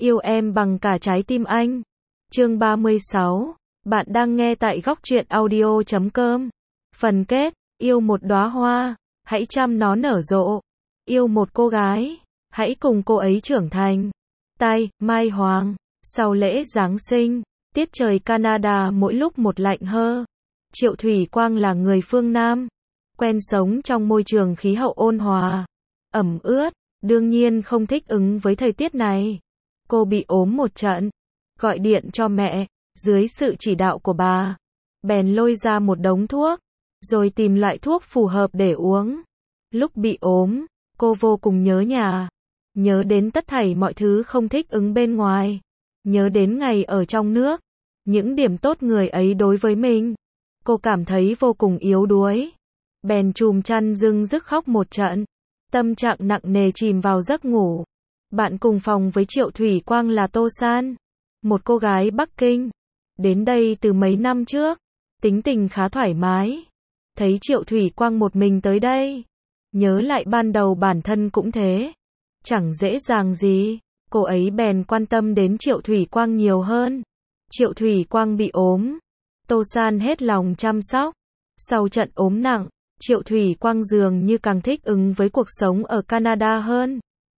Yêu em bằng cả trái tim anh. Chương 36. Bạn đang nghe tại góc truyện audio.com. Phần kết. Yêu một đóa hoa, hãy chăm nó nở rộ. Yêu một cô gái, hãy cùng cô ấy trưởng thành. Tay, Mai Hoàng. Sau lễ Giáng sinh, tiết trời Canada mỗi lúc một lạnh hơn. Triệu Thủy Quang là người phương Nam, quen sống trong môi trường khí hậu ôn hòa, ẩm ướt, đương nhiên không thích ứng với thời tiết này. Cô bị ốm một trận, gọi điện cho mẹ, dưới sự chỉ đạo của bà, bèn lôi ra một đống thuốc, rồi tìm loại thuốc phù hợp để uống. Lúc bị ốm, cô vô cùng nhớ nhà, nhớ đến tất thảy mọi thứ không thích ứng bên ngoài, nhớ đến ngày ở trong nước, những điểm tốt người ấy đối với mình. Cô cảm thấy vô cùng yếu đuối, bèn chùm chăn dưng dứt khóc một trận, tâm trạng nặng nề chìm vào giấc ngủ. Bạn cùng phòng với Triệu Thủy Quang là Tô San, một cô gái Bắc Kinh, đến đây từ mấy năm trước, tính tình khá thoải mái. Thấy Triệu Thủy Quang một mình tới đây, nhớ lại ban đầu bản thân cũng thế, chẳng dễ dàng gì, cô ấy bèn quan tâm đến Triệu Thủy Quang nhiều hơn. Triệu Thủy Quang bị ốm, Tô San hết lòng chăm sóc. Sau trận ốm nặng, Triệu Thủy Quang dường như càng thích ứng với cuộc sống ở Canada hơn.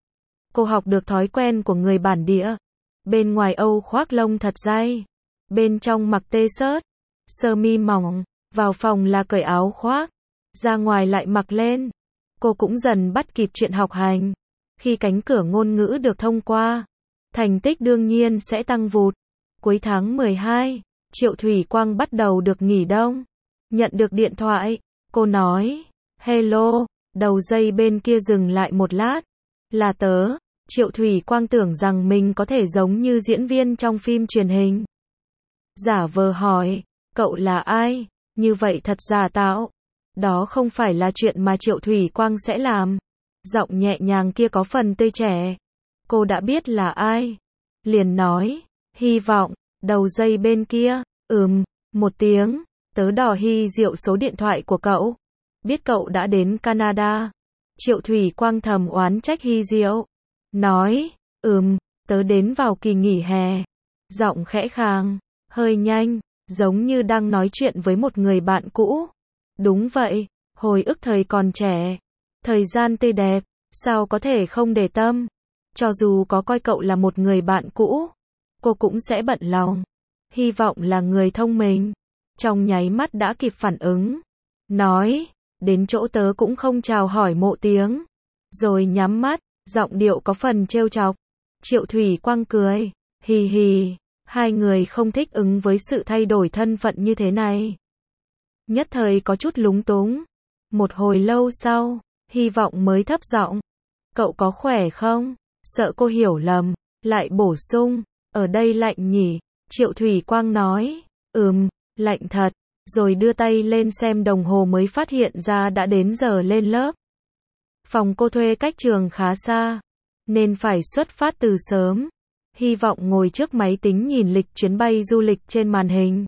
Cô học được thói quen của người bản địa. Bên ngoài âu khoác lông thật dày, bên trong mặc t-shirt, sơ mi mỏng, vào phòng là cởi áo khoác, ra ngoài lại mặc lên. Cô cũng dần bắt kịp chuyện học hành. Khi cánh cửa ngôn ngữ được thông qua, thành tích đương nhiên sẽ tăng vụt. Cuối tháng 12, Triệu Thủy Quang bắt đầu được nghỉ đông. Nhận được điện thoại, cô nói, hello, đầu dây bên kia dừng lại một lát. Là tớ. Triệu Thủy Quang tưởng rằng mình có thể giống như diễn viên trong phim truyền hình. Giả vờ hỏi, cậu là ai? Như vậy thật giả tạo. Đó không phải là chuyện mà Triệu Thủy Quang sẽ làm. Giọng nhẹ nhàng kia có phần tươi trẻ. Cô đã biết là ai. Liền nói, hy vọng, đầu dây bên kia, một tiếng, tớ đò hy diệu số điện thoại của cậu. Biết cậu đã đến Canada. Triệu Thủy Quang thầm oán trách hy diệu. Nói, tớ đến vào kỳ nghỉ hè. Giọng khẽ khàng, hơi nhanh, giống như đang nói chuyện với một người bạn cũ. Đúng vậy, hồi ức thời còn trẻ, thời gian tươi đẹp, sao có thể không để tâm. Cho dù có coi cậu là một người bạn cũ, cô cũng sẽ bận lòng. Hy vọng là người thông minh. Trong nháy mắt đã kịp phản ứng. Nói, đến chỗ tớ cũng không chào hỏi mộ tiếng. Rồi nhắm mắt, giọng điệu có phần trêu chọc. Triệu Thủy Quang cười, hì hì, hai người không thích ứng với sự thay đổi thân phận như thế này. Nhất thời có chút lúng túng. Một hồi lâu sau, hy vọng mới thấp giọng, cậu có khỏe không? Sợ cô hiểu lầm, lại bổ sung, ở đây lạnh nhỉ? Triệu Thủy Quang nói, lạnh thật, rồi đưa tay lên xem đồng hồ mới phát hiện ra đã đến giờ lên lớp. Phòng cô thuê cách trường khá xa, nên phải xuất phát từ sớm. Hy vọng ngồi trước máy tính nhìn lịch chuyến bay du lịch trên màn hình.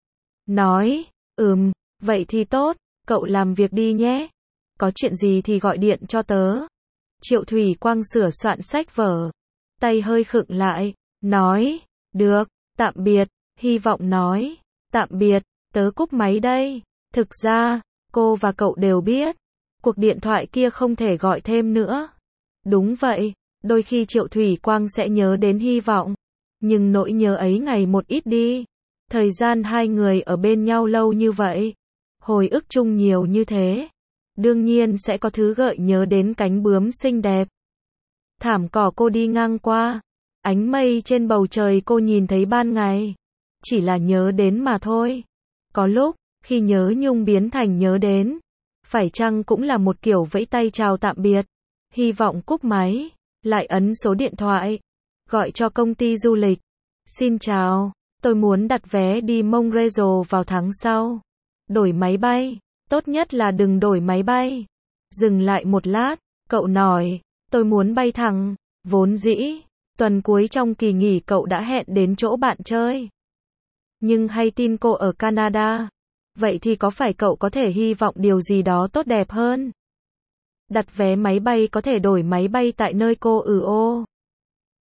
Nói, vậy thì tốt, cậu làm việc đi nhé. Có chuyện gì thì gọi điện cho tớ. Triệu Thủy Quang sửa soạn sách vở, tay hơi khựng lại, nói, được, tạm biệt. Hy vọng nói, tạm biệt, tớ cúp máy đây. Thực ra, cô và cậu đều biết, cuộc điện thoại kia không thể gọi thêm nữa. Đúng vậy, đôi khi Triệu Thủy Quang sẽ nhớ đến hy vọng, nhưng nỗi nhớ ấy ngày một ít đi. Thời gian hai người ở bên nhau lâu như vậy, hồi ức chung nhiều như thế, đương nhiên sẽ có thứ gợi nhớ đến cánh bướm xinh đẹp. Thảm cỏ cô đi ngang qua, ánh mây trên bầu trời cô nhìn thấy ban ngày, chỉ là nhớ đến mà thôi. Có lúc, khi nhớ nhung biến thành nhớ đến, phải chăng cũng là một kiểu vẫy tay chào tạm biệt. Hy vọng cúp máy, lại ấn số điện thoại, gọi cho công ty du lịch. Xin chào, tôi muốn đặt vé đi Montreal vào tháng sau. Đổi máy bay, tốt nhất là đừng đổi máy bay. Dừng lại một lát, cậu nói, tôi muốn bay thẳng. Vốn dĩ, tuần cuối trong kỳ nghỉ cậu đã hẹn đến chỗ bạn chơi. Nhưng hay tin cô ở Canada. Vậy thì có phải cậu có thể hy vọng điều gì đó tốt đẹp hơn? Đặt vé máy bay có thể đổi máy bay tại nơi cô ở.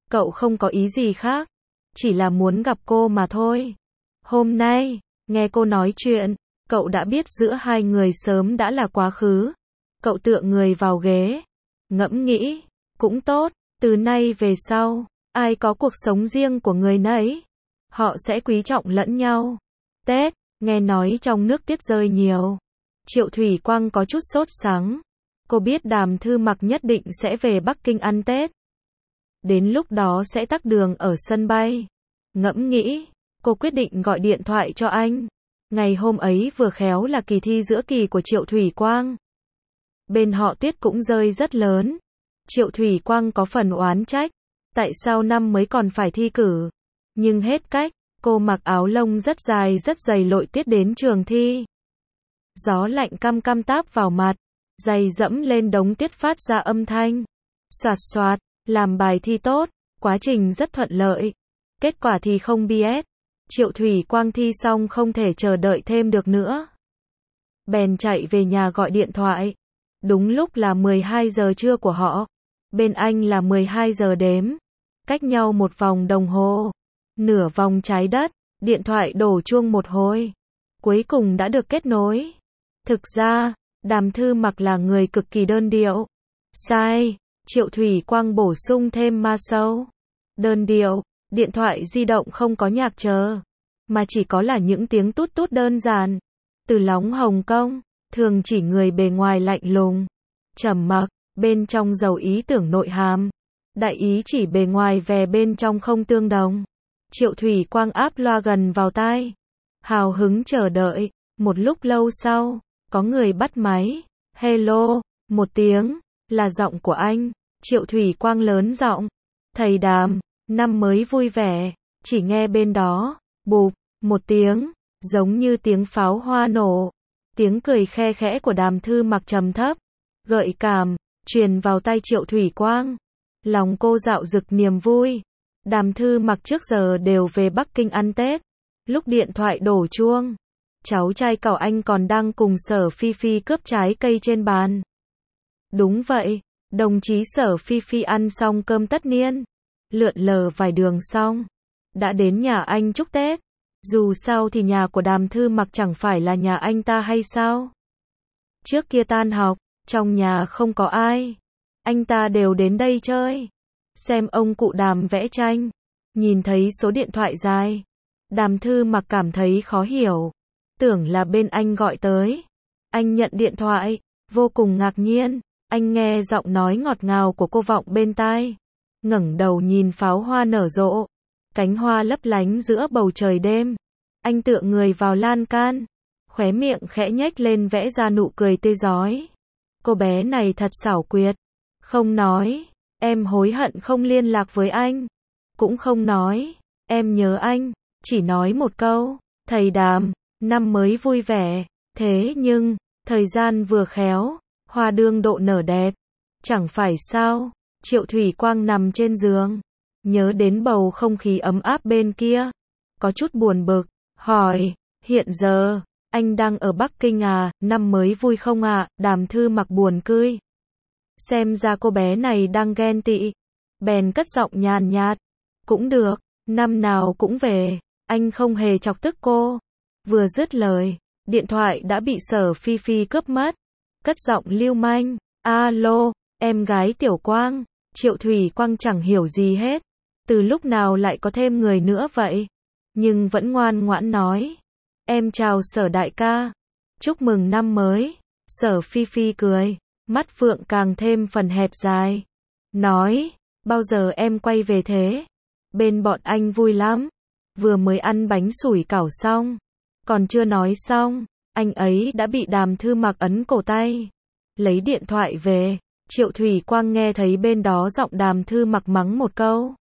Cậu không có ý gì khác, chỉ là muốn gặp cô mà thôi. Hôm nay, nghe cô nói chuyện, cậu đã biết giữa hai người sớm đã là quá khứ. Cậu tựa người vào ghế, ngẫm nghĩ, cũng tốt, từ nay về sau, ai có cuộc sống riêng của người nấy. Họ sẽ quý trọng lẫn nhau. Tết, nghe nói trong nước tuyết rơi nhiều. Triệu Thủy Quang có chút sốt sắng. Cô biết Đàm Thư Mặc nhất định sẽ về Bắc Kinh ăn Tết. Đến lúc đó sẽ tắc đường ở sân bay. Ngẫm nghĩ, cô quyết định gọi điện thoại cho anh. Ngày hôm ấy vừa khéo là kỳ thi giữa kỳ của Triệu Thủy Quang. Bên họ tuyết cũng rơi rất lớn. Triệu Thủy Quang có phần oán trách. Tại sao năm mới còn phải thi cử? Nhưng hết cách, cô mặc áo lông rất dài rất dày lội tuyết đến trường thi. Gió lạnh căm căm táp vào mặt, giày dẫm lên đống tuyết phát ra âm thanh. Xoạt xoạt, làm bài thi tốt, quá trình rất thuận lợi. Kết quả thì không biết. Triệu Thủy Quang thi xong không thể chờ đợi thêm được nữa. Bèn chạy về nhà gọi điện thoại. Đúng lúc là 12 giờ trưa của họ. Bên anh là 12 giờ đếm. Cách nhau một vòng đồng hồ. Nửa vòng trái đất, điện thoại đổ chuông một hồi. Cuối cùng đã được kết nối. Thực ra, Đàm Thư Mặc là người cực kỳ đơn điệu. Sai, Triệu Thủy Quang bổ sung thêm ma sâu. Đơn điệu, điện thoại di động không có nhạc chờ, mà chỉ có là những tiếng tút tút đơn giản. Từ lóng Hồng Kông, thường chỉ người bề ngoài lạnh lùng, trầm mặc, bên trong giàu ý tưởng nội hàm. Đại ý chỉ bề ngoài về bên trong không tương đồng. Triệu Thủy Quang áp loa gần vào tai. Hào hứng chờ đợi. Một lúc lâu sau, có người bắt máy. Hello, một tiếng, là giọng của anh. Triệu Thủy Quang lớn giọng. Thầy Đàm, năm mới vui vẻ. Chỉ nghe bên đó, bụp, một tiếng, giống như tiếng pháo hoa nổ. Tiếng cười khe khẽ của Đàm Thư Mặc trầm thấp, gợi cảm, truyền vào tai Triệu Thủy Quang. Lòng cô dạo dực niềm vui. Đàm Thư Mặc trước giờ đều về Bắc Kinh ăn Tết. Lúc điện thoại đổ chuông, cháu trai cậu anh còn đang cùng Sở Phi Phi cướp trái cây trên bàn. Đúng vậy, đồng chí Sở Phi Phi ăn xong cơm tất niên, lượn lờ vài đường xong, đã đến nhà anh chúc Tết. Dù sao thì nhà của Đàm Thư Mặc chẳng phải là nhà anh ta hay sao? Trước kia tan học, trong nhà không có ai, anh ta đều đến đây chơi. Xem ông cụ Đàm vẽ tranh, nhìn thấy số điện thoại dài, Đàm Thư Mặc cảm thấy khó hiểu, tưởng là bên anh gọi tới. Anh nhận điện thoại, vô cùng ngạc nhiên, anh nghe giọng nói ngọt ngào của cô vọng bên tai. Ngẩng đầu nhìn pháo hoa nở rộ, cánh hoa lấp lánh giữa bầu trời đêm. Anh tựa người vào lan can, khóe miệng khẽ nhếch lên vẽ ra nụ cười tươi rói. Cô bé này thật xảo quyệt. Không nói, em hối hận không liên lạc với anh. Cũng không nói, em nhớ anh. Chỉ nói một câu, thầy Đàm, năm mới vui vẻ. Thế nhưng, thời gian vừa khéo, hoa đương độ nở đẹp. Chẳng phải sao? Triệu Thủy Quang nằm trên giường, nhớ đến bầu không khí ấm áp bên kia, có chút buồn bực, hỏi, hiện giờ, anh đang ở Bắc Kinh à, năm mới vui không ạ? Đàm Thư Mặc buồn cười. Xem ra cô bé này đang ghen tị, bèn cất giọng nhàn nhạt, cũng được, năm nào cũng về, anh không hề chọc tức cô. Vừa dứt lời, điện thoại đã bị Sở Phi Phi cướp mất, cất giọng lưu manh, alo, em gái Tiểu Quang. Triệu Thủy Quang chẳng hiểu gì hết, từ lúc nào lại có thêm người nữa vậy, nhưng vẫn ngoan ngoãn nói, em chào Sở đại ca, chúc mừng năm mới. Sở Phi Phi cười, mắt phượng càng thêm phần hẹp dài, nói, bao giờ em quay về thế? Bên bọn anh vui lắm, vừa mới ăn bánh sủi cảo xong, còn chưa nói xong, anh ấy đã bị Đàm Thư Mặc ấn cổ tay, lấy điện thoại về. Triệu Thủy Quang nghe thấy bên đó giọng Đàm Thư Mặc mắng một câu.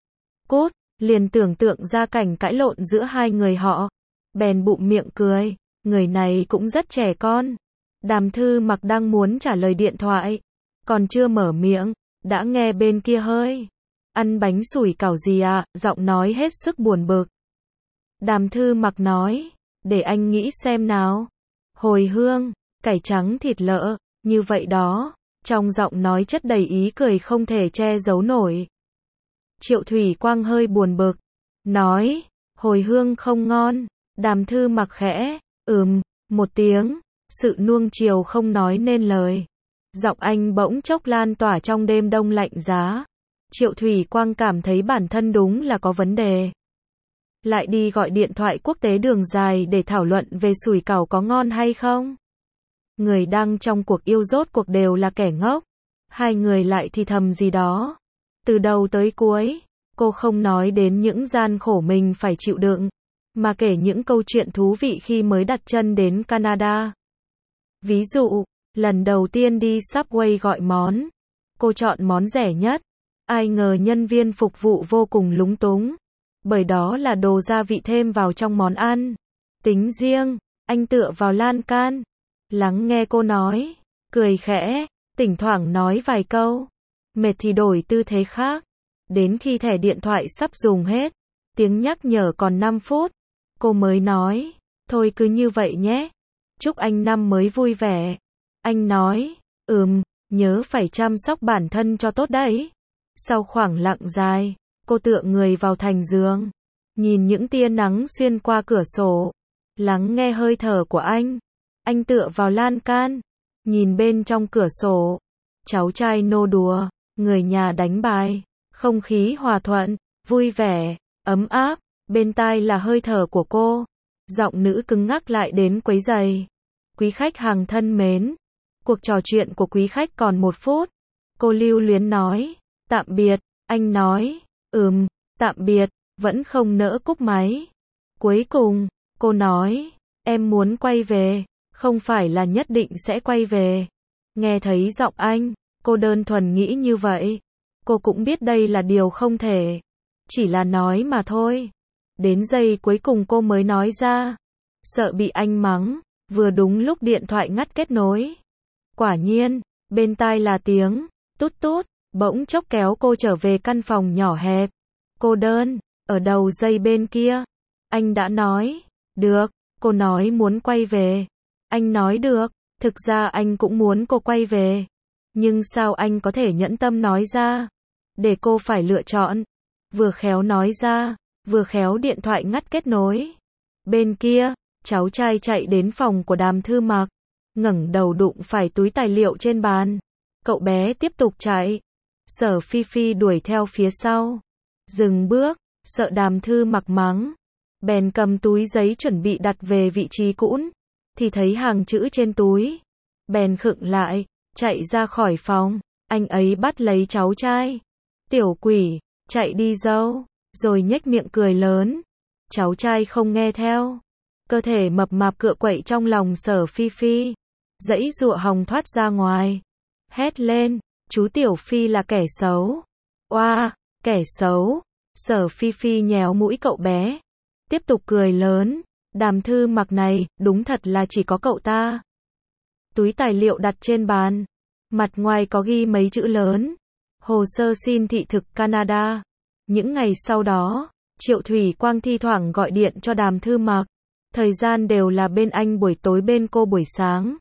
Cút, liền tưởng tượng ra cảnh cãi lộn giữa hai người họ. Bèn bụm miệng cười, người này cũng rất trẻ con. Đàm Thư Mặc đang muốn trả lời điện thoại, còn chưa mở miệng, đã nghe bên kia hơi. Ăn bánh sủi cảo gì à, giọng nói hết sức buồn bực. Đàm Thư Mặc nói, để anh nghĩ xem nào. Hồi hương, cải trắng thịt lợ, như vậy đó. Trong giọng nói chất đầy ý cười không thể che giấu nổi. Triệu Thủy Quang hơi buồn bực, nói, hồi hương không ngon. Đàm Thư Mặc khẽ, một tiếng, sự nuông chiều không nói nên lời. Giọng anh bỗng chốc lan tỏa trong đêm đông lạnh giá. Triệu Thủy Quang cảm thấy bản thân đúng là có vấn đề. Lại đi gọi điện thoại quốc tế đường dài để thảo luận về sủi cảo có ngon hay không. Người đang trong cuộc yêu rốt cuộc đều là kẻ ngốc. Hai người lại thì thầm gì đó. Từ đầu tới cuối, cô không nói đến những gian khổ mình phải chịu đựng, mà kể những câu chuyện thú vị khi mới đặt chân đến Canada. Ví dụ, lần đầu tiên đi Subway gọi món, cô chọn món rẻ nhất. Ai ngờ nhân viên phục vụ vô cùng lúng túng, bởi đó là đồ gia vị thêm vào trong món ăn. Tính riêng, anh tựa vào lan can, lắng nghe cô nói, cười khẽ, thỉnh thoảng nói vài câu. Mệt thì đổi tư thế khác. Đến khi thẻ điện thoại sắp dùng hết, tiếng nhắc nhở còn 5 phút, cô mới nói, thôi cứ như vậy nhé. Chúc anh năm mới vui vẻ. Anh nói, nhớ phải chăm sóc bản thân cho tốt đấy. Sau khoảng lặng dài, cô tựa người vào thành giường, nhìn những tia nắng xuyên qua cửa sổ, lắng nghe hơi thở của anh. Anh tựa vào lan can, nhìn bên trong cửa sổ, cháu trai nô đùa, người nhà đánh bài, không khí hòa thuận, vui vẻ, ấm áp. Bên tai là hơi thở của cô, giọng nữ cứng ngắc lại đến quấy rầy. Quý khách hàng thân mến, cuộc trò chuyện của quý khách còn 1 phút. Cô lưu luyến nói, tạm biệt. Anh nói, tạm biệt, vẫn không nỡ cúp máy. Cuối cùng, cô nói, em muốn quay về, không phải là nhất định sẽ quay về. Nghe thấy giọng anh, cô đơn thuần nghĩ như vậy. Cô cũng biết đây là điều không thể, chỉ là nói mà thôi. Đến giây cuối cùng cô mới nói ra, sợ bị anh mắng. Vừa đúng lúc điện thoại ngắt kết nối. Quả nhiên, bên tai là tiếng tút tút, bỗng chốc kéo cô trở về căn phòng nhỏ hẹp, cô đơn. Ở đầu dây bên kia, anh đã nói, được. Cô nói muốn quay về. Anh nói được. Thực ra anh cũng muốn cô quay về, nhưng sao anh có thể nhẫn tâm nói ra, để cô phải lựa chọn. Vừa khéo nói ra, vừa khéo điện thoại ngắt kết nối. Bên kia, cháu trai chạy đến phòng của Đàm Thư Mặc, ngẩng đầu đụng phải túi tài liệu trên bàn. Cậu bé tiếp tục chạy. Sở Phi Phi đuổi theo phía sau, dừng bước, sợ Đàm Thư Mặc mắng, bèn cầm túi giấy chuẩn bị đặt về vị trí cũ, thì thấy hàng chữ trên túi, bèn khựng lại, chạy ra khỏi phòng. Anh ấy bắt lấy cháu trai. Tiểu quỷ, chạy đi dâu, rồi nhếch miệng cười lớn. Cháu trai không nghe theo. Cơ thể mập mạp cựa quậy trong lòng Sở Phi Phi, giãy giụa hòng thoát ra ngoài. Hét lên, chú Tiểu Phi là kẻ xấu. Oa, kẻ xấu. Sở Phi Phi nhéo mũi cậu bé, tiếp tục cười lớn. Đàm Thư Mặc này, đúng thật là chỉ có cậu ta. Túi tài liệu đặt trên bàn, mặt ngoài có ghi mấy chữ lớn, hồ sơ xin thị thực Canada. Những ngày sau đó, Triệu Thủy Quang thi thoảng gọi điện cho Đàm Thư Mặc. Thời gian đều là bên anh buổi tối bên cô buổi sáng.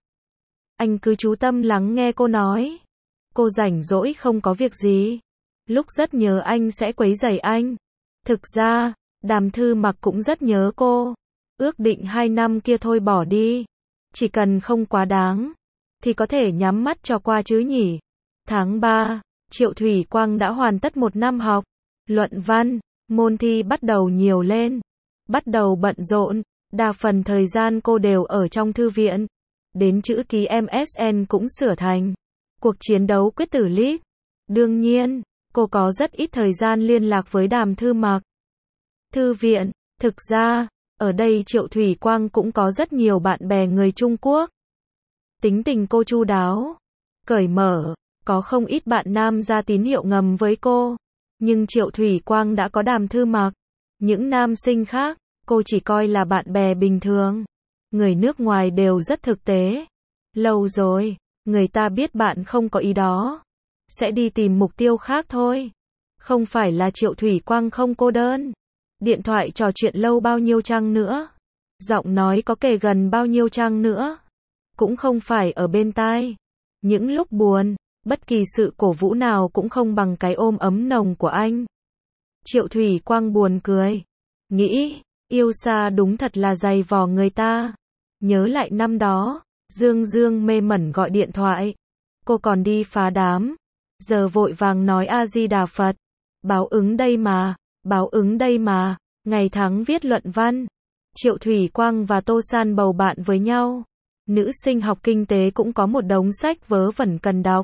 Anh cứ chú tâm lắng nghe cô nói. Cô rảnh rỗi không có việc gì, lúc rất nhớ anh sẽ quấy rầy anh. Thực ra, Đàm Thư Mặc cũng rất nhớ cô. Ước định 2 năm kia thôi bỏ đi. Chỉ cần không quá đáng, thì có thể nhắm mắt cho qua chứ nhỉ. Tháng 3, Triệu Thủy Quang đã hoàn tất 1 năm học. Luận văn, môn thi bắt đầu nhiều lên. Bắt đầu bận rộn. Đa phần thời gian cô đều ở trong thư viện. Đến chữ ký MSN cũng sửa thành cuộc chiến đấu quyết tử líp. Đương nhiên, cô có rất ít thời gian liên lạc với Đàm Thư Mặc. Thư viện, thực ra, ở đây Triệu Thủy Quang cũng có rất nhiều bạn bè người Trung Quốc. Tính tình cô chu đáo, cởi mở, có không ít bạn nam ra tín hiệu ngầm với cô. Nhưng Triệu Thủy Quang đã có Đàm Thư Mặc. Những nam sinh khác, cô chỉ coi là bạn bè bình thường. Người nước ngoài đều rất thực tế. Lâu rồi, người ta biết bạn không có ý đó, sẽ đi tìm mục tiêu khác thôi. Không phải là Triệu Thủy Quang không cô đơn. Điện thoại trò chuyện lâu bao nhiêu chăng nữa, giọng nói có kề gần bao nhiêu chăng nữa, cũng không phải ở bên tai. Những lúc buồn, bất kỳ sự cổ vũ nào cũng không bằng cái ôm ấm nồng của anh. Triệu Thủy Quang buồn cười. Nghĩ, yêu xa đúng thật là dày vò người ta. Nhớ lại năm đó, Dương Dương mê mẩn gọi điện thoại. Cô còn đi phá đám. Giờ vội vàng nói A-di-đà Phật. Báo ứng đây mà, báo ứng đây mà. Ngày tháng viết luận văn. Triệu Thủy Quang và Tô San bầu bạn với nhau. Nữ sinh học kinh tế cũng có một đống sách vớ vẩn cần đọc.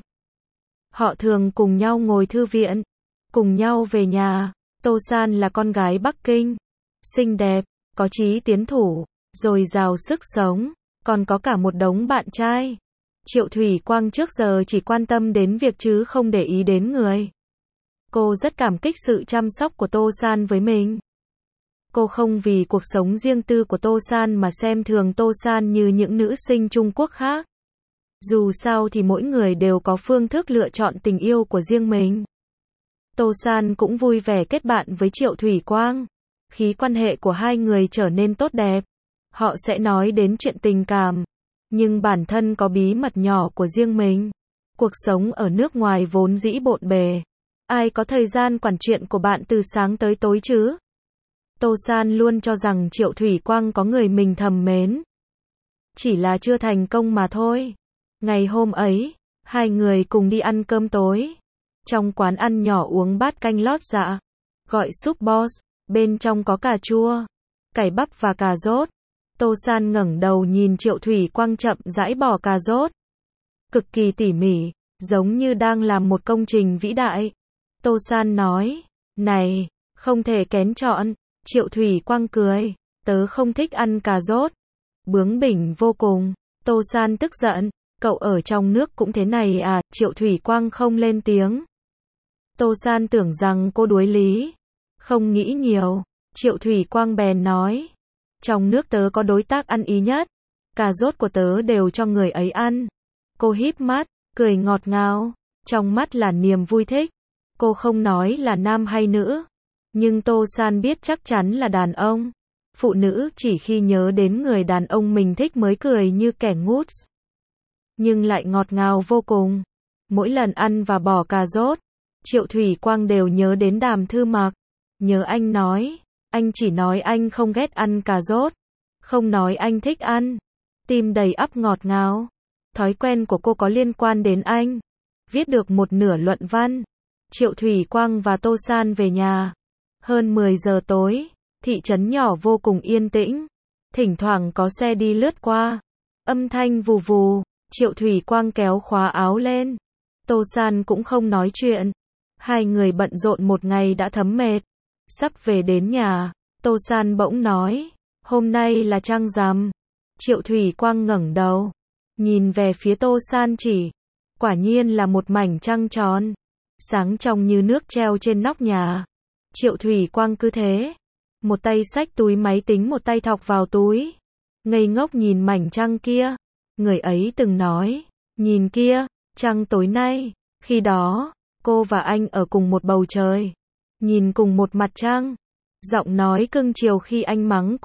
Họ thường cùng nhau ngồi thư viện, cùng nhau về nhà. Tô San là con gái Bắc Kinh, xinh đẹp, có chí tiến thủ, dồi dào sức sống, còn có cả một đống bạn trai. Triệu Thủy Quang trước giờ chỉ quan tâm đến việc chứ không để ý đến người. Cô rất cảm kích sự chăm sóc của Tô San với mình. Cô không vì cuộc sống riêng tư của Tô San mà xem thường Tô San như những nữ sinh Trung Quốc khác. Dù sao thì mỗi người đều có phương thức lựa chọn tình yêu của riêng mình. Tô San cũng vui vẻ kết bạn với Triệu Thủy Quang. Khi quan hệ của hai người trở nên tốt đẹp, họ sẽ nói đến chuyện tình cảm. Nhưng bản thân có bí mật nhỏ của riêng mình. Cuộc sống ở nước ngoài vốn dĩ bộn bề. Ai có thời gian quản chuyện của bạn từ sáng tới tối chứ? Tô San luôn cho rằng Triệu Thủy Quang có người mình thầm mến. Chỉ là chưa thành công mà thôi. Ngày hôm ấy, hai người cùng đi ăn cơm tối. Trong quán ăn nhỏ uống bát canh lót dạ. Gọi súp boss, bên trong có cà chua, cải bắp và cà rốt. Tô San ngẩng đầu nhìn Triệu Thủy Quang chậm rãi bỏ cà rốt. Cực kỳ tỉ mỉ, giống như đang làm một công trình vĩ đại. Tô San nói, này, không thể kén chọn. Triệu Thủy Quang cười, tớ không thích ăn cà rốt. Bướng bỉnh vô cùng. Tô San tức giận, cậu ở trong nước cũng thế này à? Triệu Thủy Quang không lên tiếng. Tô San tưởng rằng cô đuối lý. Không nghĩ nhiều, Triệu Thủy Quang bèn nói. Trong nước tớ có đối tác ăn ý nhất. Cà rốt của tớ đều cho người ấy ăn. Cô híp mắt, cười ngọt ngào. Trong mắt là niềm vui thích. Cô không nói là nam hay nữ. Nhưng Tô San biết chắc chắn là đàn ông. Phụ nữ chỉ khi nhớ đến người đàn ông mình thích mới cười như kẻ ngút. Nhưng lại ngọt ngào vô cùng. Mỗi lần ăn và bỏ cà rốt, Triệu Thủy Quang đều nhớ đến Đàm Thư Mặc. Nhớ anh nói, anh chỉ nói anh không ghét ăn cà rốt, không nói anh thích ăn. Tim đầy ắp ngọt ngào. Thói quen của cô có liên quan đến anh. Viết được một nửa luận văn. Triệu Thủy Quang và Tô San về nhà. Hơn 10 giờ tối, thị trấn nhỏ vô cùng yên tĩnh. Thỉnh thoảng có xe đi lướt qua. Âm thanh vù vù. Triệu Thủy Quang kéo khóa áo lên. Tô San cũng không nói chuyện. Hai người bận rộn một ngày đã thấm mệt. Sắp về đến nhà, Tô San bỗng nói, hôm nay là trăng rằm. Triệu Thủy Quang ngẩng đầu, nhìn về phía Tô San chỉ. Quả nhiên là một mảnh trăng tròn, sáng trong như nước treo trên nóc nhà. Triệu Thủy Quang cứ thế, một tay xách túi máy tính, một tay thọc vào túi, ngây ngốc nhìn mảnh trăng kia. Người ấy từng nói, nhìn kia, trăng tối nay. Khi đó, cô và anh ở cùng một bầu trời, nhìn cùng một mặt trăng. Giọng nói cưng chiều khi anh mắng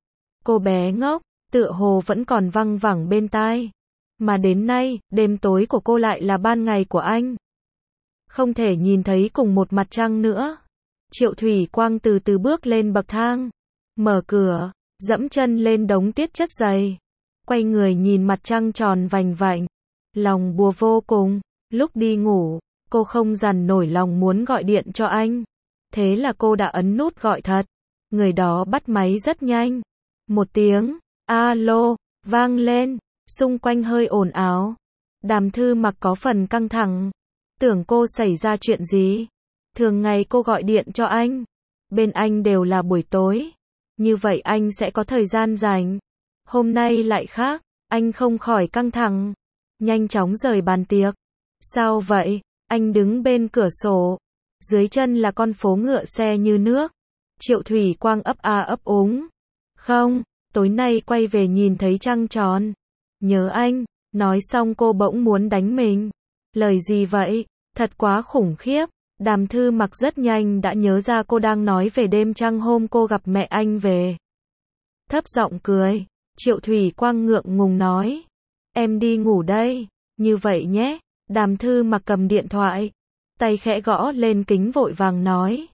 cô bé ngốc, tựa hồ vẫn còn văng vẳng bên tai. Mà đến nay, đêm tối của cô lại là ban ngày của anh. Không thể nhìn thấy cùng một mặt trăng nữa. Triệu Thủy Quang từ từ bước lên bậc thang, mở cửa, dẫm chân lên đống tuyết chất dày, quay người nhìn mặt trăng tròn vành vạnh, lòng bùa vô cùng. Lúc đi ngủ, cô không dằn nổi lòng muốn gọi điện cho anh. Thế là cô đã ấn nút gọi thật. Người đó bắt máy rất nhanh. Một tiếng alo vang lên, xung quanh hơi ồn ào. Đàm Thư Mặc có phần căng thẳng, tưởng cô xảy ra chuyện gì. Thường ngày cô gọi điện cho anh, bên anh đều là buổi tối, như vậy anh sẽ có thời gian rảnh. Hôm nay lại khác, anh không khỏi căng thẳng, nhanh chóng rời bàn tiệc. Sao vậy? Anh đứng bên cửa sổ, dưới chân là con phố ngựa xe như nước. Triệu Thủy Quang ấp a ấp úng. Không, tối nay quay về nhìn thấy trăng tròn. Nhớ anh. Nói xong cô bỗng muốn đánh mình. Lời gì vậy? Thật quá khủng khiếp. Đàm Thư Mặc rất nhanh đã nhớ ra cô đang nói về đêm trăng hôm cô gặp mẹ anh về. Thấp giọng cười. Triệu Thủy Quang ngượng ngùng nói. Em đi ngủ đây. Như vậy nhé. Đàm Thư Mặc cầm điện thoại, tay khẽ gõ lên kính vội vàng nói.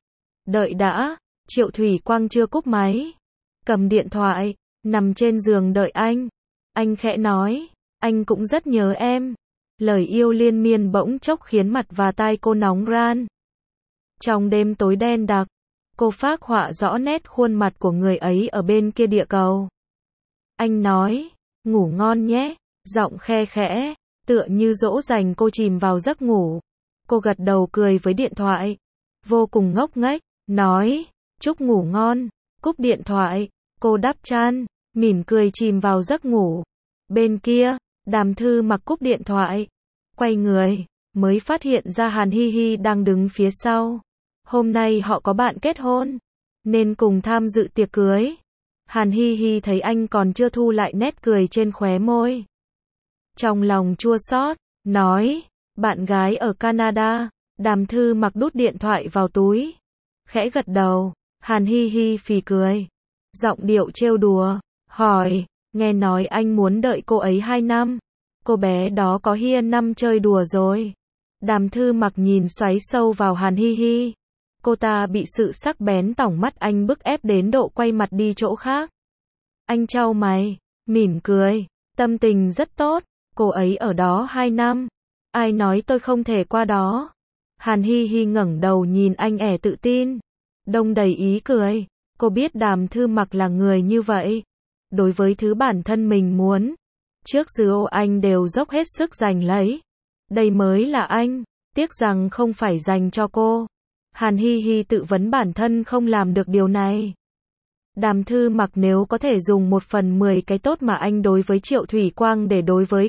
Đợi đã, Triệu Thủy Quang chưa cúp máy. Cầm điện thoại, nằm trên giường đợi anh. Anh khẽ nói, anh cũng rất nhớ em. Lời yêu liên miên bỗng chốc khiến mặt và tai cô nóng ran. Trong đêm tối đen đặc, cô phác họa rõ nét khuôn mặt của người ấy ở bên kia địa cầu. Anh nói, ngủ ngon nhé, giọng khe khẽ, tựa như dỗ dành cô chìm vào giấc ngủ. Cô gật đầu cười với điện thoại, vô cùng ngốc nghếch, nói, chúc ngủ ngon, cúp điện thoại, cô đắp chăn, mỉm cười chìm vào giấc ngủ. Bên kia, Đàm Thư Mặc cúp điện thoại, quay người, mới phát hiện ra Hàn Hi Hi đang đứng phía sau. Hôm nay họ có bạn kết hôn, nên cùng tham dự tiệc cưới. Hàn Hi Hi thấy anh còn chưa thu lại nét cười trên khóe môi. Trong lòng chua xót, nói, bạn gái ở Canada. Đàm Thư Mặc đút điện thoại vào túi, khẽ gật đầu. Hàn Hi Hi phì cười, giọng điệu trêu đùa, hỏi, nghe nói anh muốn đợi cô ấy 2 năm. Cô bé đó có hiên năm chơi đùa rồi. Đàm Thư Mặc nhìn xoáy sâu vào Hàn Hi Hi. Cô ta bị sự sắc bén tỏng mắt anh bức ép đến độ quay mặt đi chỗ khác. Anh chau mày, mỉm cười, tâm tình rất tốt. Cô ấy ở đó 2 năm. Ai nói tôi không thể qua đó? Hàn Hi Hi ngẩng đầu nhìn anh ẻ tự tin, đông đầy ý cười. Cô biết Đàm Thư Mặc là người như vậy. Đối với thứ bản thân mình muốn, trước giờ anh đều dốc hết sức giành lấy. Đây mới là anh, tiếc rằng không phải dành cho cô. Hàn Hi Hi tự vấn bản thân không làm được điều này. Đàm Thư Mặc nếu có thể dùng 1/10 cái tốt mà anh đối với Triệu Thủy Quang để đối với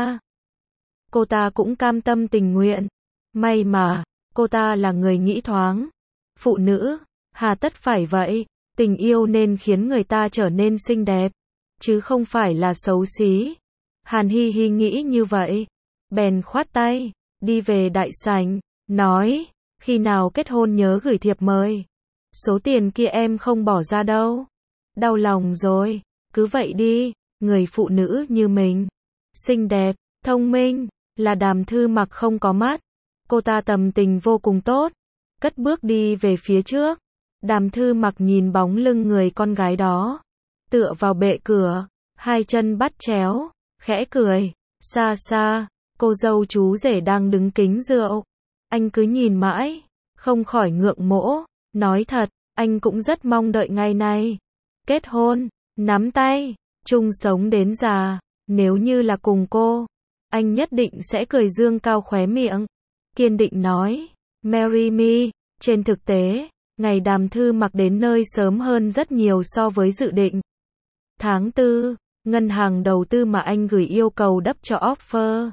cô ta cũng cam tâm tình nguyện. May mà, cô ta là người nghĩ thoáng. Phụ nữ, hà tất phải vậy, tình yêu nên khiến người ta trở nên xinh đẹp, chứ không phải là xấu xí. Hàn Hi Hi nghĩ như vậy, bèn khoát tay, đi về đại sảnh, nói, khi nào kết hôn nhớ gửi thiệp mời. Số tiền kia em không bỏ ra đâu. Đau lòng rồi, cứ vậy đi, người phụ nữ như mình, xinh đẹp, thông minh, là Đàm Thư Mặc không có mắt. Cô ta tâm tình vô cùng tốt, cất bước đi về phía trước. Đàm Thư Mặc nhìn bóng lưng người con gái đó, tựa vào bệ cửa, hai chân bắt chéo, khẽ cười. Xa xa, cô dâu chú rể đang đứng kính rượu. Anh cứ nhìn mãi, không khỏi ngượng mỗ. Nói thật, anh cũng rất mong đợi ngày này. Kết hôn, nắm tay, chung sống đến già. Nếu như là cùng cô, anh nhất định sẽ cười dương cao khóe miệng, kiên định nói, marry me. Trên thực tế, ngày Đàm Thư Mặc đến nơi sớm hơn rất nhiều so với dự định. Tháng 4, ngân hàng đầu tư mà anh gửi yêu cầu đắp cho offer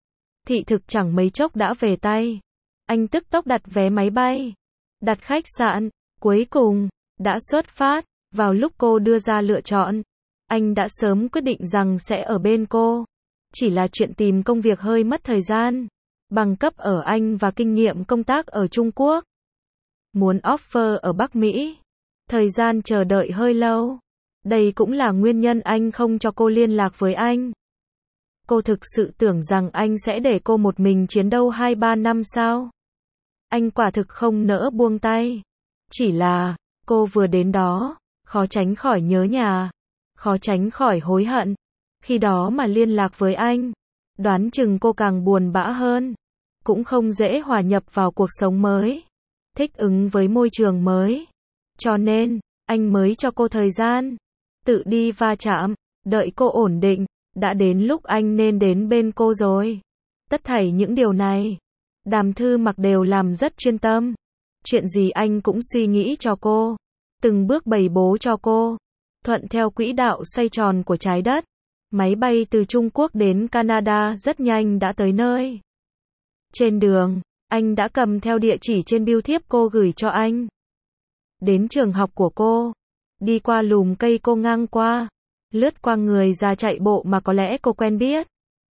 thị thực chẳng mấy chốc đã về tay. Anh tức tốc đặt vé máy bay, đặt khách sạn, cuối cùng đã xuất phát. Vào lúc cô đưa ra lựa chọn, anh đã sớm quyết định rằng sẽ ở bên cô. Chỉ là chuyện tìm công việc hơi mất thời gian, bằng cấp ở Anh và kinh nghiệm công tác ở Trung Quốc. Muốn offer ở Bắc Mỹ, thời gian chờ đợi hơi lâu. Đây cũng là nguyên nhân anh không cho cô liên lạc với anh. Cô thực sự tưởng rằng anh sẽ để cô một mình chiến đấu 2-3 năm sao? Anh quả thực không nỡ buông tay. Chỉ là, cô vừa đến đó, khó tránh khỏi nhớ nhà, khó tránh khỏi hối hận. Khi đó mà liên lạc với anh, đoán chừng cô càng buồn bã hơn. Cũng không dễ hòa nhập vào cuộc sống mới, thích ứng với môi trường mới. Cho nên, anh mới cho cô thời gian, tự đi va chạm, đợi cô ổn định. Đã đến lúc anh nên đến bên cô rồi. Tất thảy những điều này, Đàm Thư Mặc đều làm rất chuyên tâm. Chuyện gì anh cũng suy nghĩ cho cô, từng bước bày bố cho cô, thuận theo quỹ đạo xoay tròn của trái đất. Máy bay từ Trung Quốc đến Canada rất nhanh đã tới nơi. Trên đường, anh đã cầm theo địa chỉ trên bưu thiếp cô gửi cho anh. Đến trường học của cô, đi qua lùm cây cô ngang qua, lướt qua người già chạy bộ mà có lẽ cô quen biết.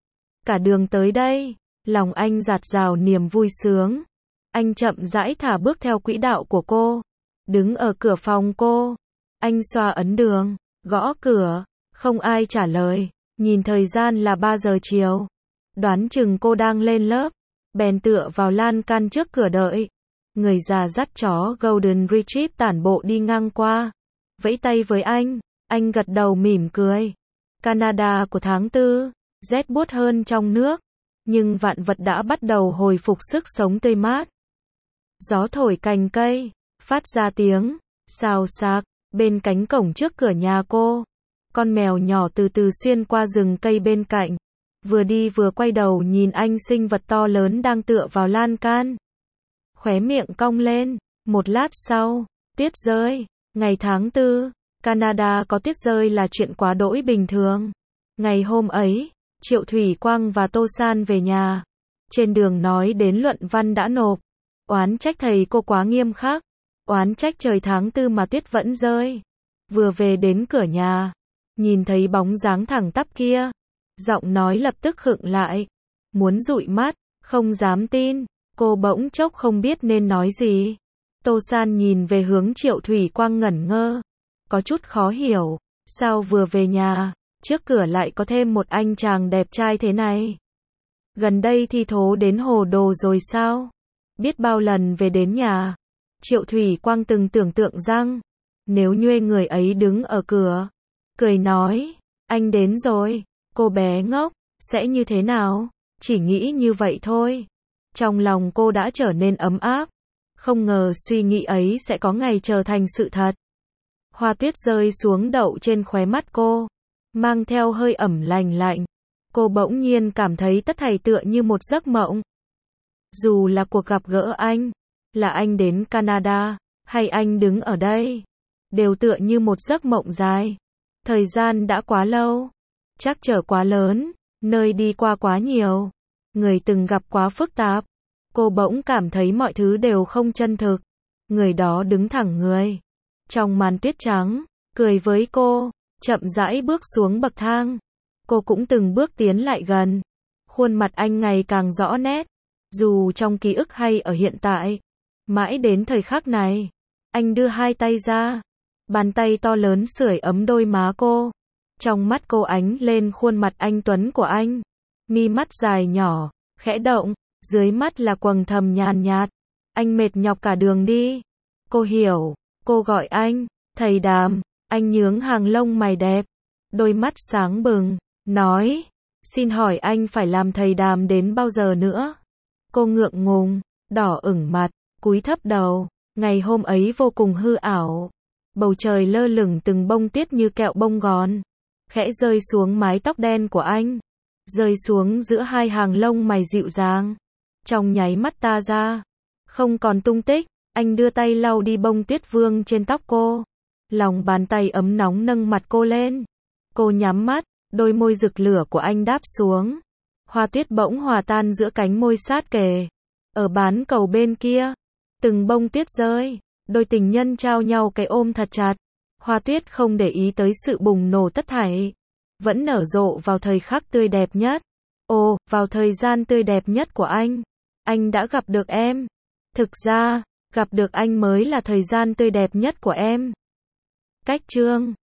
Cả đường tới đây, lòng anh dạt dào niềm vui sướng. Anh chậm rãi thả bước theo quỹ đạo của cô, đứng ở cửa phòng cô. Anh xoa ấn đường, gõ cửa, không ai trả lời. Nhìn thời gian là 3 giờ chiều, đoán chừng cô đang lên lớp, bèn tựa vào lan can trước cửa đợi. Người già dắt chó Golden Retriever tản bộ đi ngang qua, vẫy tay với anh gật đầu mỉm cười. Canada của tháng 4, rét buốt hơn trong nước, nhưng vạn vật đã bắt đầu hồi phục sức sống tươi mát. Gió thổi cành cây, phát ra tiếng xào xạc bên cánh cổng trước cửa nhà cô. Con mèo nhỏ từ từ xuyên qua rừng cây bên cạnh, vừa đi vừa quay đầu nhìn anh sinh vật to lớn đang tựa vào lan can. Khóe miệng cong lên, một lát sau, tuyết rơi. Ngày tháng 4, Canada có tuyết rơi là chuyện quá đỗi bình thường. Ngày hôm ấy, Triệu Thủy Quang và Tô San về nhà. Trên đường nói đến luận văn đã nộp. Oán trách thầy cô quá nghiêm khắc. Oán trách trời tháng 4 mà tuyết vẫn rơi. Vừa về đến cửa nhà, nhìn thấy bóng dáng thẳng tắp kia, giọng nói lập tức khựng lại. Muốn dụi mắt, không dám tin, cô bỗng chốc không biết nên nói gì. Tô San nhìn về hướng Triệu Thủy Quang ngẩn ngơ, có chút khó hiểu, sao vừa về nhà, trước cửa lại có thêm một anh chàng đẹp trai thế này. Gần đây thi thố đến hồ đồ rồi sao? Biết bao lần về đến nhà, Triệu Thủy Quang từng tưởng tượng rằng, nếu nhuê người ấy đứng ở cửa, cười nói, anh đến rồi, cô bé ngốc, sẽ như thế nào? Chỉ nghĩ như vậy thôi. Trong lòng cô đã trở nên ấm áp, không ngờ suy nghĩ ấy sẽ có ngày trở thành sự thật. Hoa tuyết rơi xuống đậu trên khóe mắt cô, mang theo hơi ẩm lành lạnh. Cô bỗng nhiên cảm thấy tất thảy tựa như một giấc mộng. Dù là cuộc gặp gỡ anh, là anh đến Canada, hay anh đứng ở đây, đều tựa như một giấc mộng dài. Thời gian đã quá lâu, trắc trở quá lớn, nơi đi qua quá nhiều, người từng gặp quá phức tạp. Cô bỗng cảm thấy mọi thứ đều không chân thực. Người đó đứng thẳng người trong màn tuyết trắng, cười với cô, chậm rãi bước xuống bậc thang. Cô cũng từng bước tiến lại gần. Khuôn mặt anh ngày càng rõ nét, dù trong ký ức hay ở hiện tại. Mãi đến thời khắc này, anh đưa hai tay ra, bàn tay to lớn sưởi ấm đôi má cô. Trong mắt cô ánh lên khuôn mặt anh tuấn của anh. Mi mắt dài nhỏ, khẽ động, dưới mắt là quầng thâm nhàn nhạt. Anh mệt nhọc cả đường đi. Cô hiểu, cô gọi anh, thầy Đàm. Anh nhướng hàng lông mày đẹp, đôi mắt sáng bừng, nói, xin hỏi anh phải làm thầy Đàm đến bao giờ nữa? Cô ngượng ngùng, đỏ ửng mặt, cúi thấp đầu. Ngày hôm ấy vô cùng hư ảo. Bầu trời lơ lửng từng bông tuyết như kẹo bông gòn, khẽ rơi xuống mái tóc đen của anh, rơi xuống giữa hai hàng lông mày dịu dàng. Trong nháy mắt ta ra, không còn tung tích. Anh đưa tay lau đi bông tuyết vương trên tóc cô. Lòng bàn tay ấm nóng nâng mặt cô lên. Cô nhắm mắt, đôi môi rực lửa của anh đáp xuống. Hoa tuyết bỗng hòa tan giữa cánh môi sát kề. Ở bán cầu bên kia, từng bông tuyết rơi, đôi tình nhân trao nhau cái ôm thật chặt. Hoa tuyết không để ý tới sự bùng nổ tất thảy, vẫn nở rộ vào thời khắc tươi đẹp nhất. Ồ, vào thời gian tươi đẹp nhất của anh đã gặp được em. Thực ra, gặp được anh mới là thời gian tươi đẹp nhất của em. Cách chương